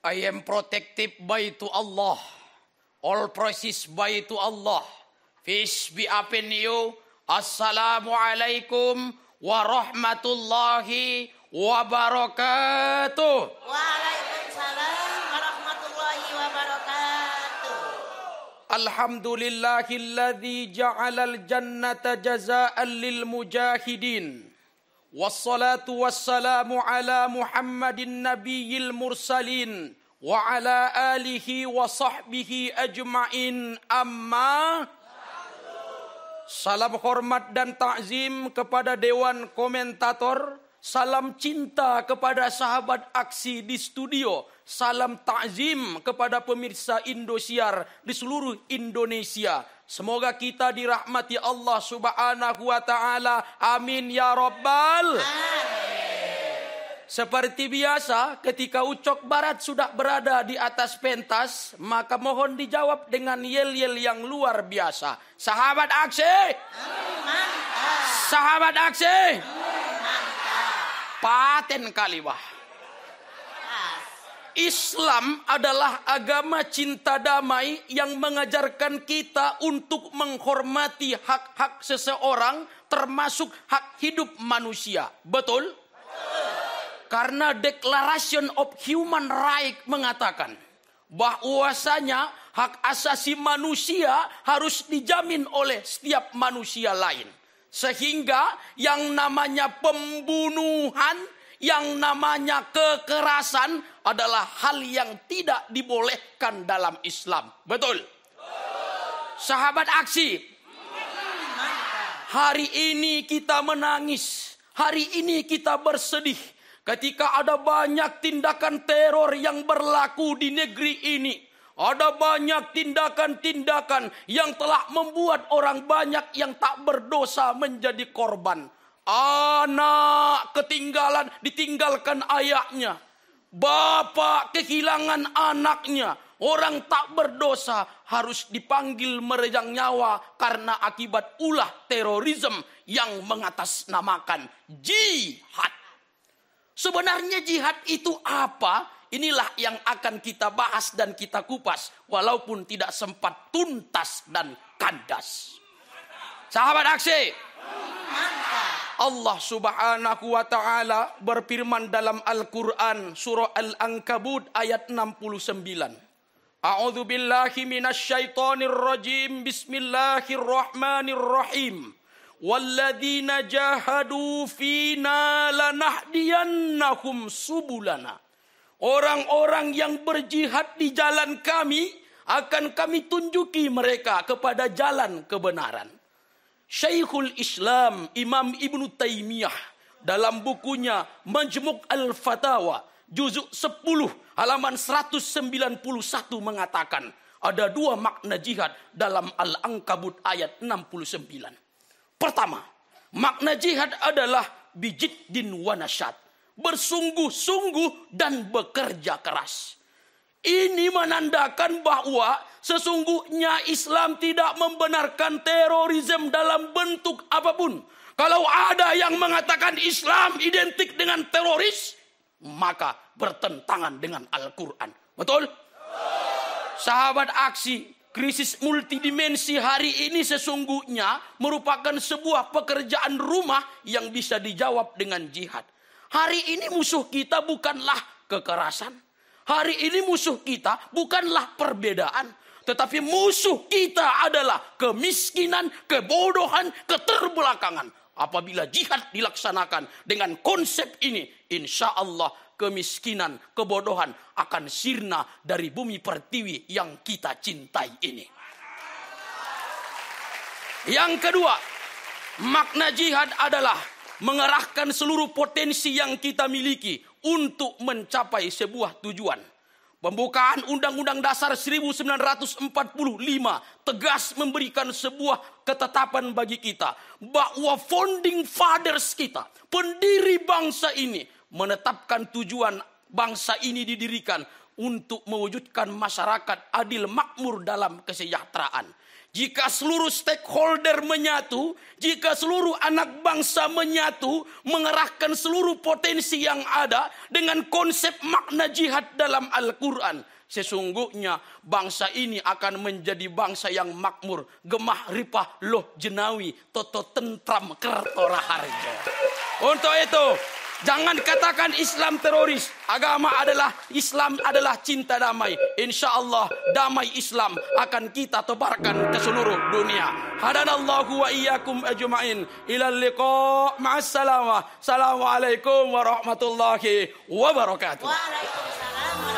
I am protected by to Allah. All praises by to Allah. Peace be upon you. Assalamualaikum warahmatullahi wabarakatuh. Waalaikumsalam warahmatullahi wabarakatuh. Alhamdulillahilladzi ja'alal jannata jazaa'an lil mujahidin. Wassalatu wassalamu ala Muhammadin nabiyil mursalin wa ala alihi wa sahbihi ajma'in, amma. Salam hormat dan takzim kepada Dewan Komentator. Salam cinta kepada sahabat aksi di studio. Salam takzim kepada pemirsa Indosiar di seluruh Indonesia. Semoga kita dirahmati Allah Subhanahu wa taala. Amin ya rabbal. Seperti biasa, ketika Ucok Barat sudah berada di atas pentas, maka mohon dijawab dengan yel-yel yang luar biasa. Sahabat aksi! Mantap. Sahabat aksi! Mantap. Paten kali wah. Islam adalah agama cinta damai yang mengajarkan kita untuk menghormati hak-hak seseorang, termasuk hak hidup manusia. Betul? Karena Declaration of Human Rights mengatakan bahwasanya hak asasi manusia harus dijamin oleh setiap manusia lain. Sehingga yang namanya pembunuhan, yang namanya kekerasan adalah hal yang tidak dibolehkan dalam Islam. Betul? Sahabat aksi, hari ini kita menangis, hari ini kita bersedih ketika ada banyak tindakan teror yang berlaku di negeri ini. Ada banyak tindakan-tindakan yang telah membuat orang banyak yang tak berdosa menjadi korban. Anak ditinggalkan ayahnya. Bapak kehilangan anaknya. Orang tak berdosa harus dipanggil merejang nyawa karena akibat ulah terorisme yang mengatasnamakan jihad. Sebenarnya jihad itu apa? Inilah yang akan kita bahas dan kita kupas, walaupun tidak sempat tuntas dan kandas. Sahabat aksi, Allah Subhanahu wa taala berfirman dalam Al-Qur'an surah Al-Ankabut ayat 69. A'udzu billahi minasyaitonir rajim. Bismillahirrahmanirrahim. Walladzina jahadu fina lanahdiyannahum subulana. Orang-orang yang berjihad di jalan kami akan kami tunjuki mereka kepada jalan kebenaran. Syekhul Islam Imam Ibnu Taimiyah dalam bukunya Majmu' al-Fatawa juzuk 10 halaman 191 mengatakan ada dua makna jihad dalam Al-Ankabut ayat 69. Pertama, makna jihad adalah bijiddin wa nasyad, bersungguh-sungguh dan bekerja keras. Ini menandakan bahwa sesungguhnya Islam tidak membenarkan terorisme dalam bentuk apapun. Kalau ada yang mengatakan Islam identik dengan teroris, maka bertentangan dengan Al-Quran. Betul? Sahabat aksi, krisis multidimensi hari ini sesungguhnya merupakan sebuah pekerjaan rumah yang bisa dijawab dengan jihad. Hari ini musuh kita bukanlah kekerasan. Hari ini musuh kita bukanlah perbedaan. Tetapi musuh kita adalah kemiskinan, kebodohan, keterbelakangan. Apabila jihad dilaksanakan dengan konsep ini, insya Allah kemiskinan, kebodohan akan sirna dari bumi pertiwi yang kita cintai ini. Yang kedua, makna jihad adalah mengerahkan seluruh potensi yang kita miliki untuk mencapai sebuah tujuan. Pembukaan Undang-Undang Dasar 1945 tegas memberikan sebuah ketetapan bagi kita bahwa founding fathers kita, pendiri bangsa ini, menetapkan tujuan bangsa ini didirikan untuk mewujudkan masyarakat adil makmur dalam kesejahteraan. Jika seluruh stakeholder menyatu, jika seluruh anak bangsa menyatu, mengerahkan seluruh potensi yang ada dengan konsep makna jihad dalam Al-Quran, sesungguhnya bangsa ini akan menjadi bangsa yang makmur, gemah ripah loh jenawi, toto tentram kertora harja. Untuk itu, jangan katakan Islam teroris. Agama adalah Islam adalah cinta damai. Insya Allah damai Islam akan kita tebarkan ke seluruh dunia. Hadanallahu wa iyyakum ajma'in. Ilal liqa' ma'as salamah. Assalamualaikum warahmatullahi wabarakatuh. Waalaikumsalam.